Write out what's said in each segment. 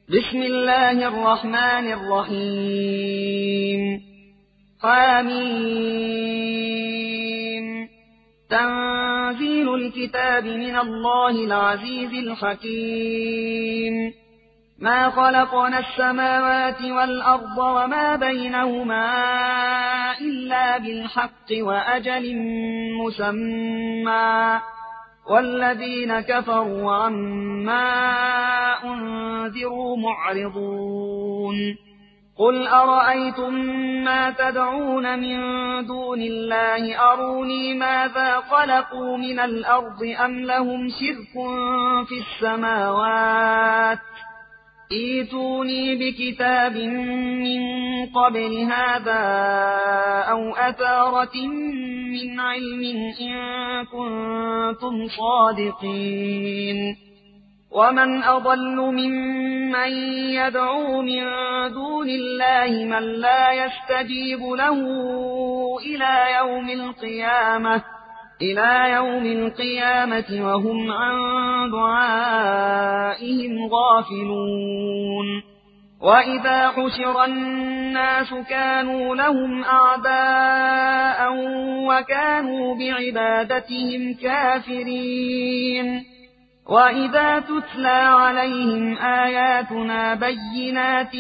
بسم الله الرحمن الرحيم حميم تنزيل الكتاب من الله العزيز الحكيم ما خلقنا السماوات والأرض وما بينهما إلا بالحق وأجل مسمى والذين كفروا عما أنذروا معرضون قل أرأيتم ما تدعون من دون الله أروني ماذا خلقوا من الأرض أم لهم شرك في السماوات ائتوني بكتاب من قبل هذا أو أثارة من علم إن كنتم صادقين ومن أضل ممن يدعو من دون الله من لا يستجيب له إلى يوم القيامة وهم عن دعائهم غافلون وإذا حشر الناس كانوا لهم أعداء وكانوا بعبادتهم كافرين وإذا تتلى عليهم آياتنا بينات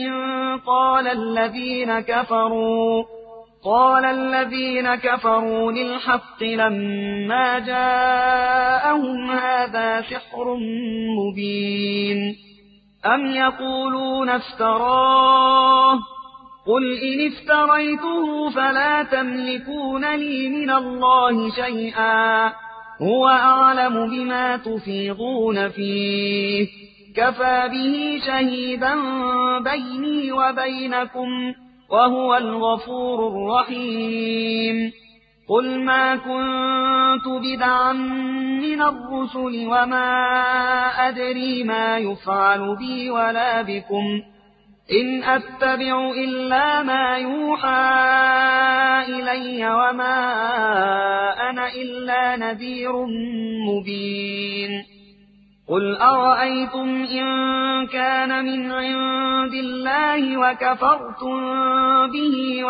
قال الذين كفروا للحق لما جاءهم هذا سحر مبين أم يقولون افتراه قل إن افتريته فلا تملكون لي من الله شيئا هو أعلم بما تفيضون فيه كفى به شهيدا بيني وبينكم وهو الغفور الرحيم قل ما كنت بدعا من الرسل وما أدري ما يفعل بي ولا بكم إن أتبع إلا ما يوحى إلي وما أنا إلا نذير مبين قل أرأيتم إن كان من عند الله وكفرتم به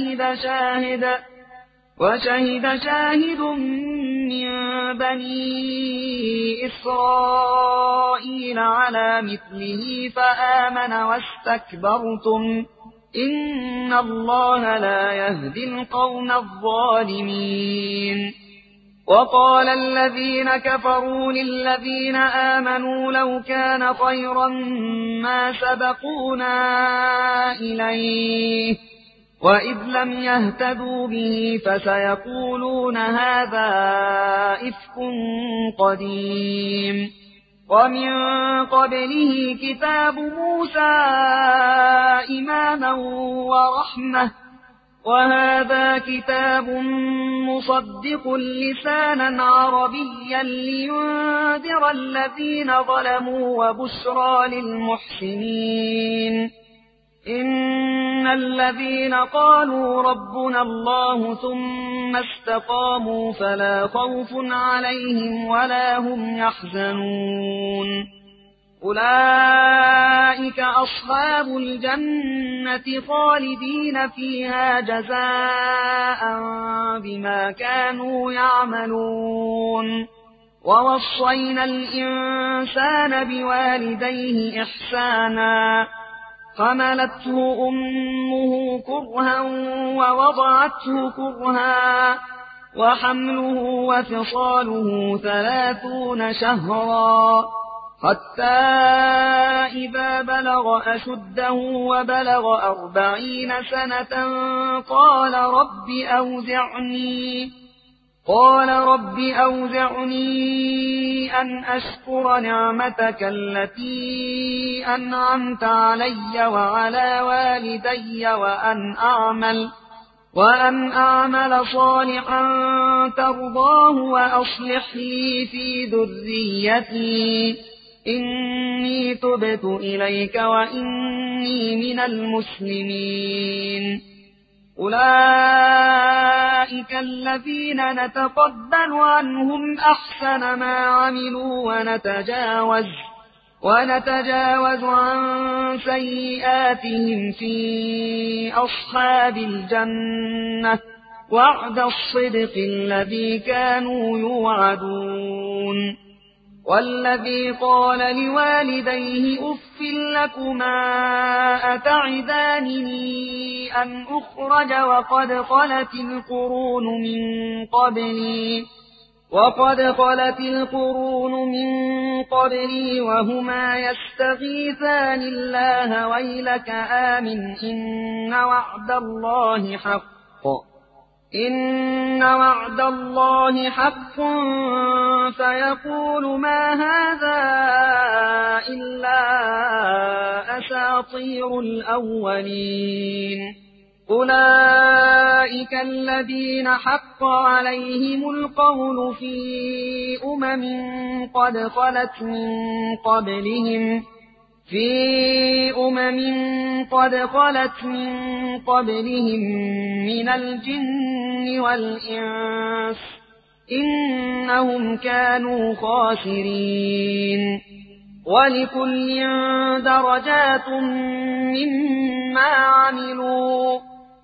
وشهد شاهد من بني إسرائيل على مثله فآمن واستكبرتم إن الله لا يهدي القوم الظالمين وقال الذين كفروا للذين آمنوا لو كان خيرا ما سبقونا إليه وإذ لم يهتدوا به فسيقولون هذا إفك قديم ومن قبله كتاب موسى إماما ورحمة وهذا كتاب مصدق لسانا عربيا لينذر الذين ظلموا وبشرى للمحسنين إن الذين قالوا ربنا الله ثم استقاموا فلا خوف عليهم ولا هم يحزنون أولئك أصحاب الجنة خالدين فيها جزاء بما كانوا يعملون ووصينا الإنسان بوالديه إحسانا حملته أمه كرها ووضعته كرها وحمله وفصاله 30 شهرا حتى إذا بلغ أشده وبلغ 40 سنة قال رب أوزعني أن أشكر نعمتك التي أنعمت علي وعلى والدي وأن أعمل صالحا ترضاه وأصلح لي في ذريتي إني تبت إليك وإني من المسلمين أولئك الذين نتقبل عنهم أحسن ما عملوا ونتجاوز عن سيئاتهم في أصحاب الجنة وعد الصدق الذي كانوا يوعدون والذي قال لوالديه أف لكما أتعدانني أن أخرج وقد خلت القرون من قبلي وهما يستغيثان الله ويلك آمن إن وعد الله حق فيقول ما هذا إلا أساطير الأولين أولئك الذين حق عليهم القول في قد خلت من قبلهم من الجن والإنس إنهم كانوا خاسرين ولكل درجات مما عملوا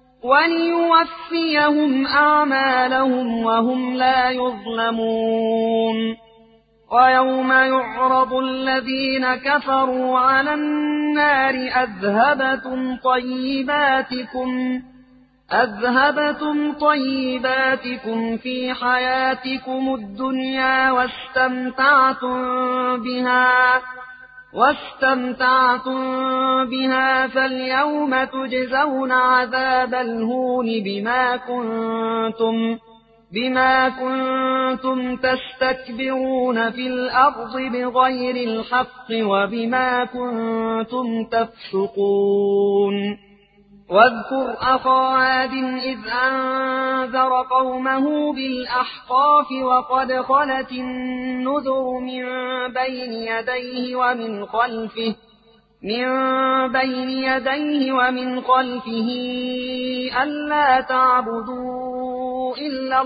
وليوفيهم أعمالهم وهم لا يظلمون ويوم يعرض الذين كفروا على النار أذهبتم طيباتكم في حياتكم الدنيا واستمتعتم بها فاليوم تجزون عذاب الهون بما كنتم تستكبرون في الأرض بغير الحق وبما كنتم تفسقون واذكر أخا عاد إذ أنذر قومه بالأحقاف وقد خلت النذر من بين يديه ومن خلفه ألا تعبدوا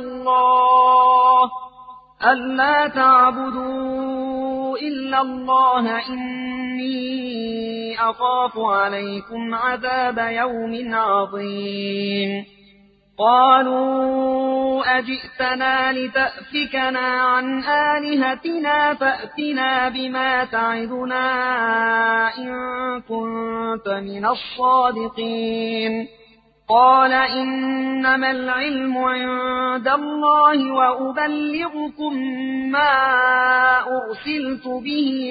إلا الله إني أخاف عليكم عذاب يوم عظيم قالوا أجئتنا لتأفكنا عن آلهتنا فأتنا بما تعدنا إن كنت من الصادقين قال إنما العلم عند الله وأبلغكم ما أرسلت به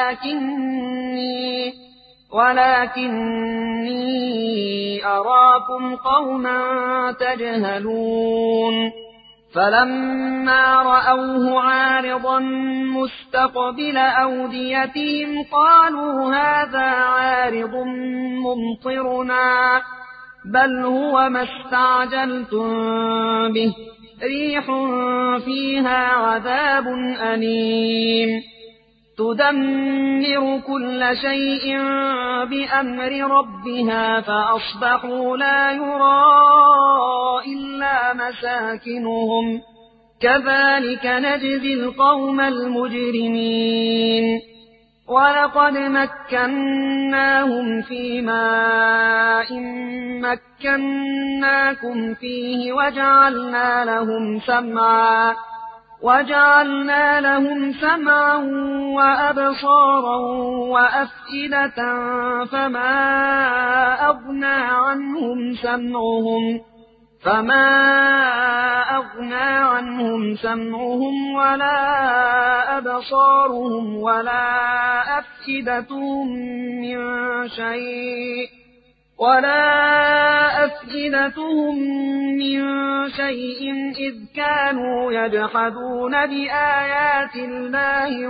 ولكني أراكم قوما تجهلون فلما رأوه عارضا مستقبل أوديتهم قالوا هذا عارض ممطرنا بل هو ما استعجلتم به ريح فيها عذاب أليم تدمر كل شيء بأمر ربها فأصبحوا لا يرى إلا مساكنهم كذلك نجزي القوم المجرمين ولقد مكناهم في ماء مكناكم فيه وجعلنا لهم سمعا وأبصارا وأفئدة فما أغنى عنهم سمعهم ولا أبصارهم ولا أفئدتهم من شيء إذ كانوا يجحدون بآيات الله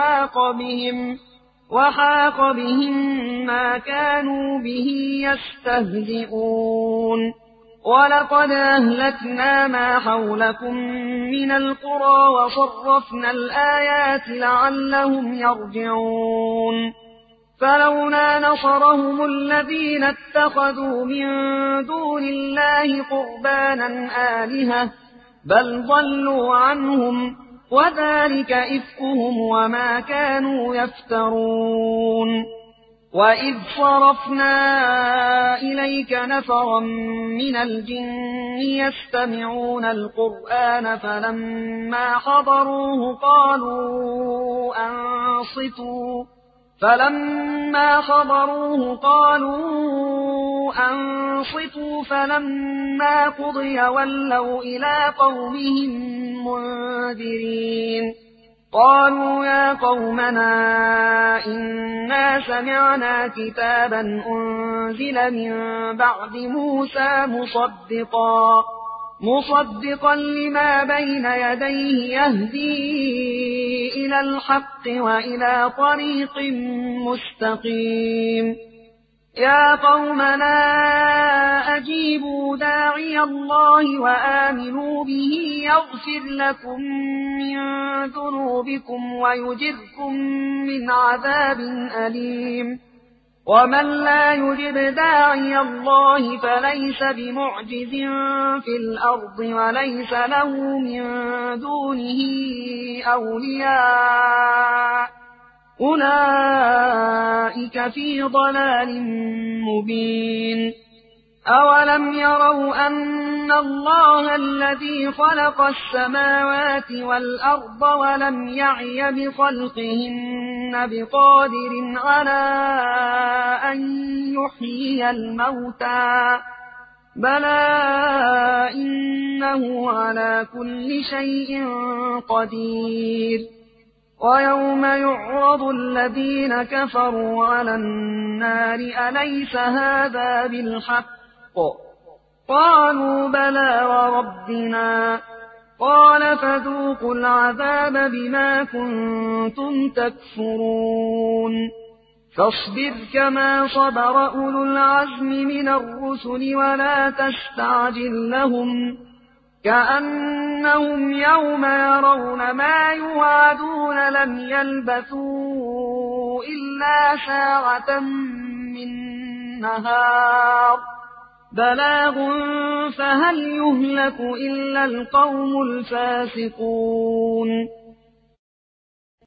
وحاق بهم ما كانوا به يستهزئون ولقد أهلكنا ما حولكم من القرى وصرفنا الآيات لعلهم يرجعون فلولا نصرهم الذين اتخذوا من دون الله قربانا آلهة بل ضلوا عنهم وذلك إفكهم وما كانوا يفترون وإذ صرفنا إليك نفرا من الجن يستمعون القرآن فلما حضروه قالوا أنصتوا فلما قضي ولوا إلى قومهم منذرين قالوا يا قومنا إنا سمعنا كتابا أنزل من بعد موسى مصدقا لما بين يديه يهدي إلى الحق وإلى طريق مستقيم يا قومنا أجيبوا داعي الله وآمنوا به يغفر لكم من ذنوبكم ويجركم من عذاب أليم ومن لا يجب داعي الله فليس بمعجز في الأرض وليس له من دونه أولياء أولئك في ضلال مبين أولم يروا أن الله الذي خلق السماوات والأرض ولم يعي بخلقهن بقادر على أن يحيي الموتى بلى إنه على كل شيء قدير ويوم يعرض الذين كفروا على النار أليس هذا بالحق قالوا بلى وربنا قال فذوقوا العذاب بما كنتم تكفرون فاصبر كما صبر أولو العزم من الرسل ولا تستعجل لهم كأنهم يوم يرون ما يوعدون لم يلبثوا إلا ساعة من نهار بلاغ فهل يهلك إلا القوم الفاسقون